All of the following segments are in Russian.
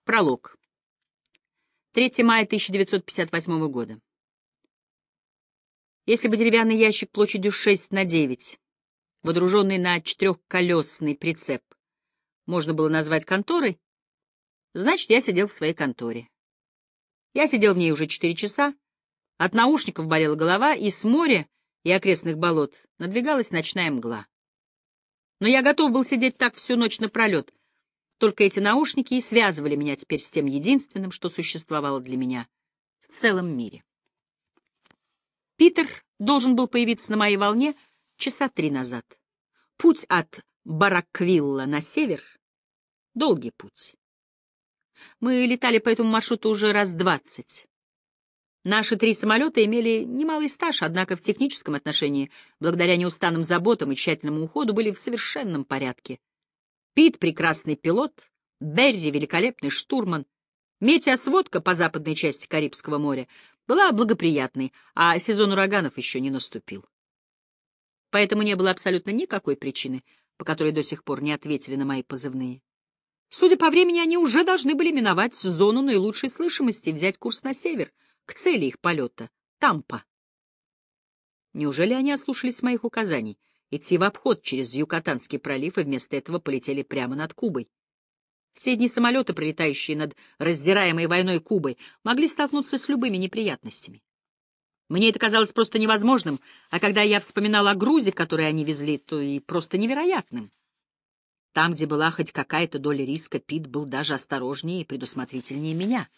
Пролог. 3 мая 1958 года. Если бы деревянный ящик площадью 6 на 9, водруженный на четырехколесный прицеп, можно было назвать конторой, значит, я сидел в своей конторе. Я сидел в ней уже 4 часа, от наушников болела голова, и с моря и окрестных болот надвигалась ночная мгла. Но я готов был сидеть так всю ночь напролет. Только эти наушники и связывали меня теперь с тем единственным, что существовало для меня в целом мире. Питер должен был появиться на моей волне часа 3 назад. Путь от Барраквилла на север — долгий путь. Мы летали по этому маршруту уже раз 20. Наши 3 самолета имели немалый стаж, однако в техническом отношении, благодаря неустанным заботам и тщательному уходу, были в совершенном порядке. Пит — прекрасный пилот, Берри — великолепный штурман. Метеосводка по западной части Карибского моря была благоприятной, а сезон ураганов еще не наступил. Поэтому не было абсолютно никакой причины, по которой до сих пор не ответили на мои позывные. Судя по времени, они уже должны были миновать зону наилучшей слышимости и взять курс на север, к цели их полета — Тампа. Неужели они ослушались моих указаний идти в обход через Юкатанский пролив и вместо этого полетели прямо над Кубой? В те дни самолеты, пролетающие над раздираемой войной Кубой, могли столкнуться с любыми неприятностями. Мне это казалось просто невозможным, а когда я вспоминал о грузе, который они везли, то и просто невероятным. Там, где была хоть какая-то доля риска, Пит был даже осторожнее и предусмотрительнее меня.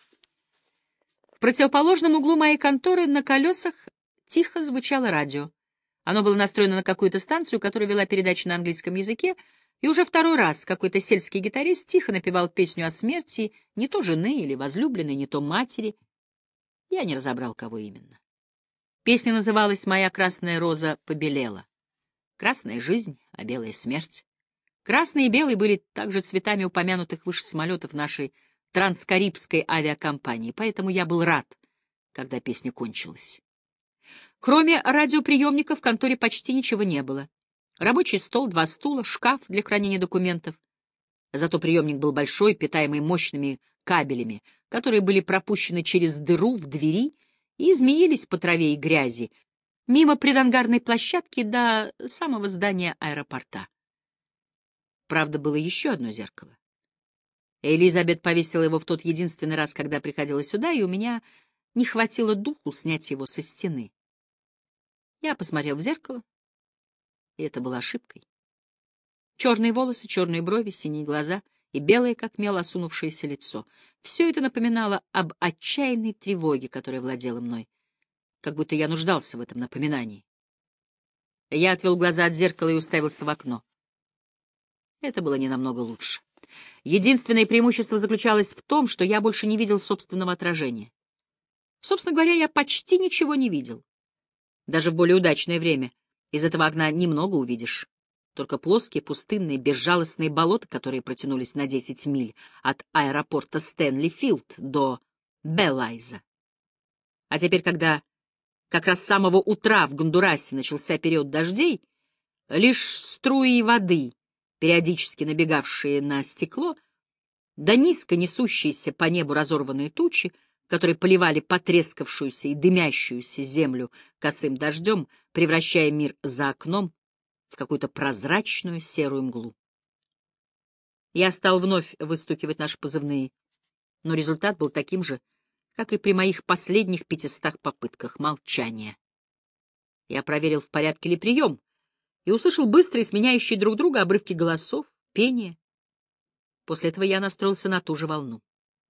В противоположном углу моей конторы на колесах тихо звучало радио. Оно было настроено на какую-то станцию, которая вела передачи на английском языке, и уже второй раз какой-то сельский гитарист тихо напевал песню о смерти не то жены или возлюбленной, не то матери. Я не разобрал, кого именно. Песня называлась «Моя красная роза побелела». Красная жизнь, а белая смерть. Красный и белый были также цветами упомянутых выше самолетов нашей транскарибской авиакомпании, поэтому я был рад, когда песня кончилась. Кроме радиоприемника в конторе почти ничего не было. Рабочий стол, 2 стула, шкаф для хранения документов. Зато приемник был большой, питаемый мощными кабелями, которые были пропущены через дыру в двери и змеились по траве и грязи, мимо предангарной площадки до самого здания аэропорта. Правда, было еще одно зеркало. Элизабет повесила его в тот единственный раз, когда приходила сюда, и у меня не хватило духу снять его со стены. Я посмотрел в зеркало, и это было ошибкой. Черные волосы, черные брови, синие глаза и белое, как мел, осунувшееся лицо. Все это напоминало об отчаянной тревоге, которая владела мной, как будто я нуждался в этом напоминании. Я отвел глаза от зеркала и уставился в окно. Это было не намного лучше. Единственное преимущество заключалось в том, что я больше не видел собственного отражения. Собственно говоря, я почти ничего не видел. Даже в более удачное время из этого окна немного увидишь. Только плоские, пустынные, безжалостные болота, которые протянулись на 10 миль от аэропорта Стэнли-Филд до Беллайза. А теперь, когда как раз с самого утра в Гондурасе начался период дождей, лишь струи воды, периодически набегавшие на стекло, да низко несущиеся по небу разорванные тучи, которые поливали потрескавшуюся и дымящуюся землю косым дождем, превращая мир за окном в какую-то прозрачную серую мглу. Я стал вновь выстукивать наши позывные, но результат был таким же, как и при моих последних 500 попытках — молчания. Я проверил, в порядке ли прием, и услышал быстрые, сменяющие друг друга обрывки голосов, пение. После этого я настроился на ту же волну.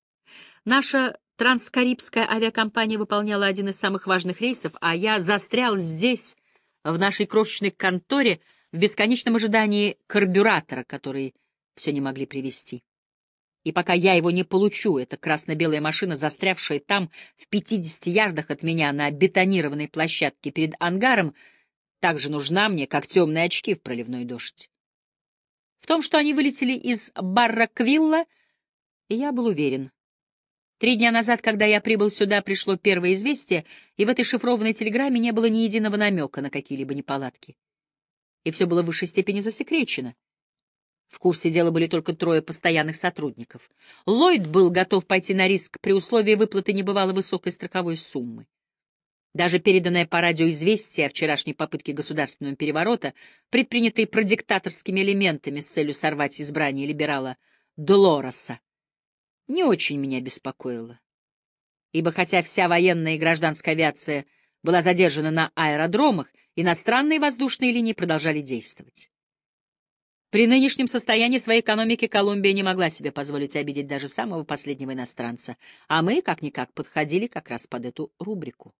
Наша транскарибская авиакомпания выполняла один из самых важных рейсов, а я застрял здесь, в нашей крошечной конторе, в бесконечном ожидании карбюратора, который все не могли привезти. И пока я его не получу, эта красно-белая машина, застрявшая там, в 50 ярдах от меня на бетонированной площадке перед ангаром, так же нужна мне, как темные очки в проливной дождь. В том, что они вылетели из Барраквилла, я был уверен. 3 дня назад, когда я прибыл сюда, пришло первое известие, и в этой шифрованной телеграмме не было ни единого намека на какие-либо неполадки. И все было в высшей степени засекречено. В курсе дела были только 3 постоянных сотрудников. Ллойд был готов пойти на риск при условии выплаты небывало высокой страховой суммы. Даже переданное по радио известие о вчерашней попытке государственного переворота, предпринятой продиктаторскими элементами с целью сорвать избрание либерала Долореса, не очень меня беспокоило. Ибо хотя вся военная и гражданская авиация была задержана на аэродромах, иностранные воздушные линии продолжали действовать. При нынешнем состоянии своей экономики Колумбия не могла себе позволить обидеть даже самого последнего иностранца, а мы, как-никак, подходили как раз под эту рубрику.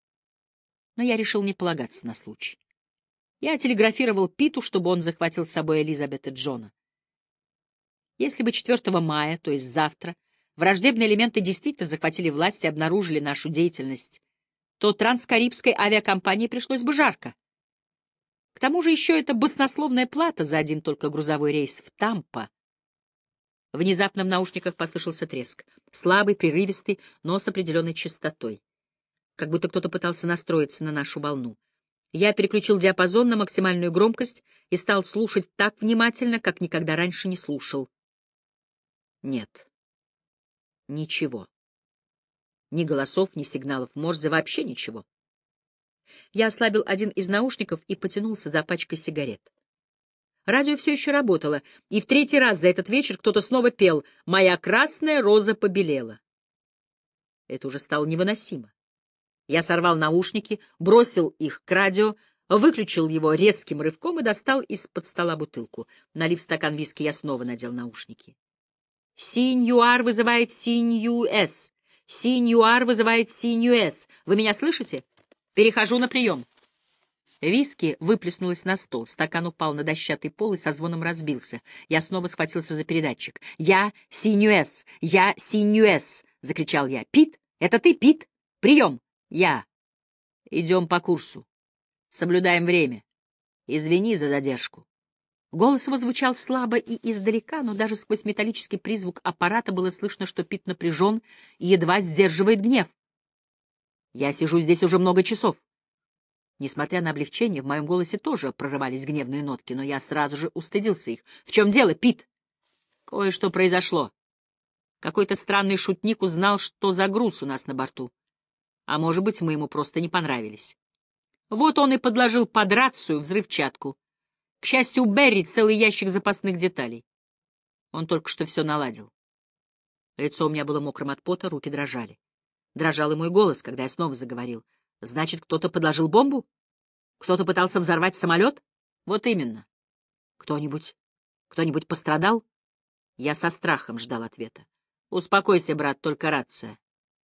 Но я решил не полагаться на случай. Я телеграфировал Питу, чтобы он захватил с собой Элизабет и Джона. Если бы 4 мая, то есть завтра, враждебные элементы действительно захватили власть и обнаружили нашу деятельность, то транскарибской авиакомпании пришлось бы жарко. К тому же еще это баснословная плата за один только грузовой рейс в Тампа. Внезапно в наушниках послышался треск, слабый, прерывистый, но с определенной частотой, как будто кто-то пытался настроиться на нашу волну. Я переключил диапазон на максимальную громкость и стал слушать так внимательно, как никогда раньше не слушал. Нет. Ничего. Ни голосов, ни сигналов Морзе, вообще ничего. Я ослабил один из наушников и потянулся за пачкой сигарет. Радио все еще работало, и в 3-й раз за этот вечер кто-то снова пел «Моя красная роза побелела». Это уже стало невыносимо. Я сорвал наушники, бросил их к радио, выключил его резким рывком и достал из-под стола бутылку. Налив стакан виски, я снова надел наушники. «Синьюар вызывает Синью-С. Синьюар вызывает Синью-С. Вы меня слышите? Перехожу на прием». Виски выплеснулось на стол, стакан упал на дощатый пол и со звоном разбился. Я снова схватился за передатчик. «Я Синью-С! Я Синью-С!» — закричал я. «Пит? Это ты, Пит? Прием!» «Я. Идем по курсу. Соблюдаем время. Извини за задержку». Голос его звучал слабо и издалека, но даже сквозь металлический призвук аппарата было слышно, что Пит напряжен и едва сдерживает гнев. «Я сижу здесь уже много часов». Несмотря на облегчение, в моем голосе тоже прорывались гневные нотки, но я сразу же устыдился их. «В чем дело, Пит?» «Кое-что произошло. Какой-то странный шутник узнал, что за груз у нас на борту. А может быть, мы ему просто не понравились. Вот он и подложил под рацию взрывчатку. К счастью, у Берри целый ящик запасных деталей. Он только что все наладил». Лицо у меня было мокрым от пота, руки дрожали. Дрожал и мой голос, когда я снова заговорил. «Значит, кто-то подложил бомбу? Кто-то пытался взорвать самолет?» «Вот именно. Кто-нибудь пострадал?» Я со страхом ждал ответа. «Успокойся, брат, только рация».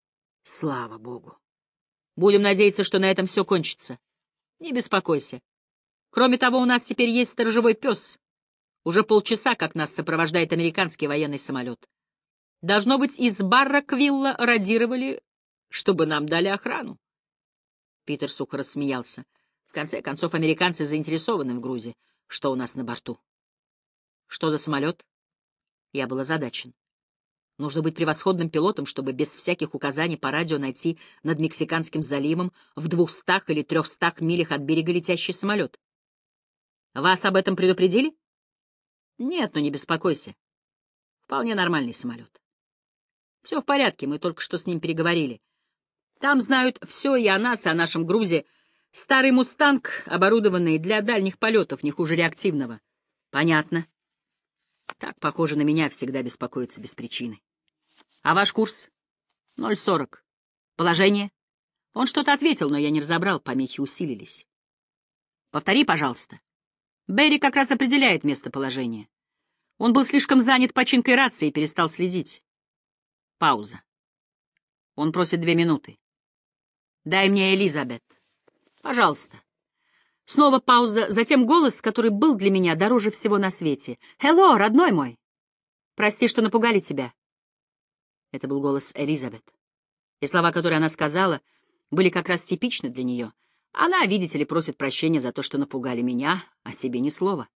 «Слава Богу. Будем надеяться, что на этом все кончится. Не беспокойся. Кроме того, у нас теперь есть сторожевой пес. Уже полчаса, как нас сопровождает американский военный самолет. Должно быть, из Барраквилла радировали, чтобы нам дали охрану». Питер сухо рассмеялся. В конце концов, американцы заинтересованы в грузе. Что у нас на борту? Что за самолет? Я был озадачен. Нужно быть превосходным пилотом, чтобы без всяких указаний по радио найти над Мексиканским заливом в 200 или 300 милях от берега летящий самолет. Вас об этом предупредили? Нет, но не беспокойся. Вполне нормальный самолет. Все в порядке, мы только что с ним переговорили. Там знают все и о нас, и о нашем грузе. Старый «Мустанг», оборудованный для дальних полетов, не хуже реактивного. Понятно. Так, похоже, на меня всегда беспокоиться без причины. А ваш курс? 0,40. Положение? Он что-то ответил, но я не разобрал, помехи усилились. Повтори, пожалуйста. Берри как раз определяет местоположение. Он был слишком занят починкой рации и перестал следить. Пауза. Он просит 2 минуты. Дай мне Элизабет. Пожалуйста. Снова пауза, затем голос, который был для меня дороже всего на свете. «Хелло, родной мой! Прости, что напугали тебя». Это был голос Элизабет. И слова, которые она сказала, были как раз типичны для нее. Она, видите ли, просит прощения за то, что напугали меня, а себе ни слова.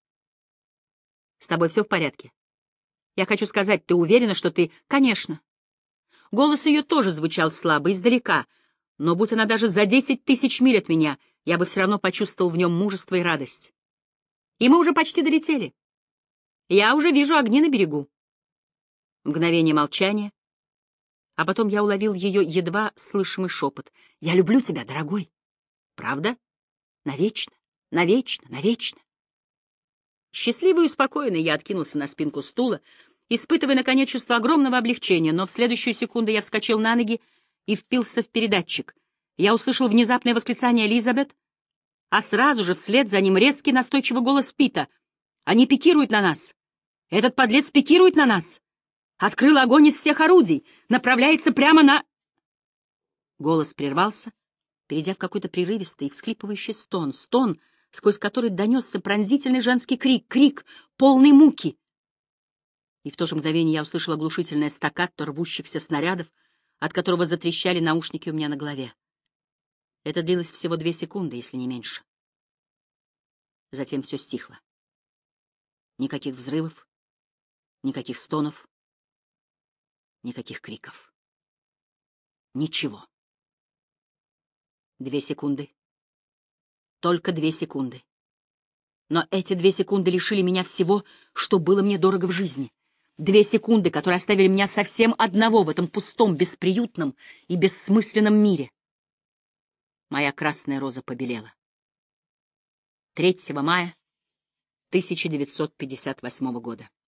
«С тобой все в порядке? Я хочу сказать, ты уверена, что ты...» «Конечно». Голос ее тоже звучал слабо, издалека, но будь она даже за 10 000 миль от меня, я бы все равно почувствовал в нем мужество и радость. И мы уже почти долетели. Я уже вижу огни на берегу. Мгновение молчания, а потом я уловил ее едва слышимый шепот. «Я люблю тебя, дорогой». «Правда? Навечно, навечно, навечно». Счастливый и успокоенный я откинулся на спинку стула, испытывая, наконец, чувство огромного облегчения, но в следующую секунду я вскочил на ноги и впился в передатчик. Я услышал внезапное восклицание Элизабет, а сразу же вслед за ним резкий настойчивый голос Пита. «Они пикируют на нас! Этот подлец пикирует на нас! Открыл огонь из всех орудий! Направляется прямо на...» Голос прервался, перейдя в какой-то прерывистый и всхлипывающий стон, сквозь который донесся пронзительный женский крик, полный муки. И в то же мгновение я услышал оглушительное стаккато рвущихся снарядов, от которого затрещали наушники у меня на голове. Это длилось всего 2 секунды, если не меньше. Затем все стихло. Никаких взрывов, никаких стонов, никаких криков. Ничего. 2 секунды. Только 2 секунды. Но эти 2 секунды лишили меня всего, что было мне дорого в жизни. 2 секунды, которые оставили меня совсем одного в этом пустом, бесприютном и бессмысленном мире. Моя красная роза побелела. 3 мая 1958 года.